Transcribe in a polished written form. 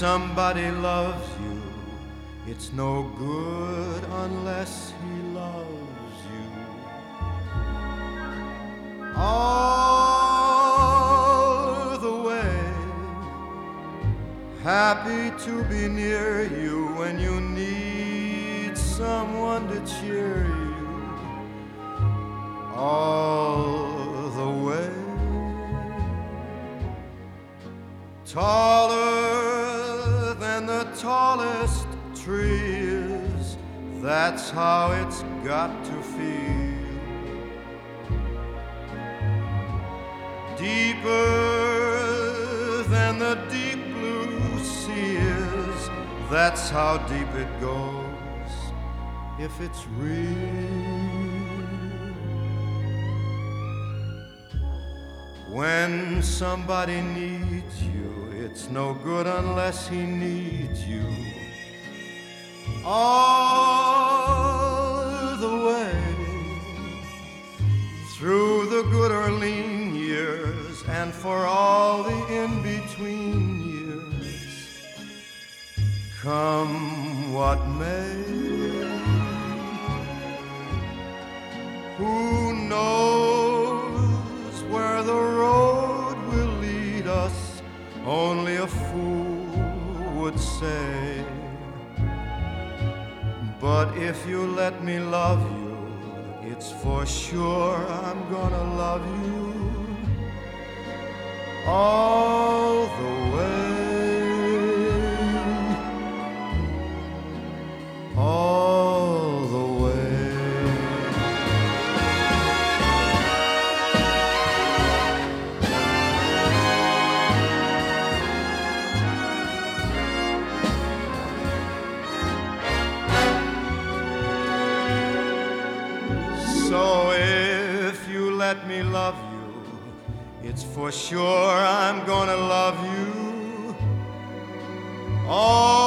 somebody loves you, it's no good unless he loves you. All the way, happy to be near you when you need someone to cheer you. All the way, taller than the tallest tree is, that's how it's got to feel. Deeper than the deep blue sea is, that's how deep it goes if it's real. When somebody needs you, it's no good unless he needs you. All the way, through the good or lean years, and for all the in-between years, come what may. Who knows where the road will lead us? Only a fool would say. But if you let me love you, it's for sure I'm gonna love you all the way, all the way. So if you let me love you, it's for sure I'm gonna love you all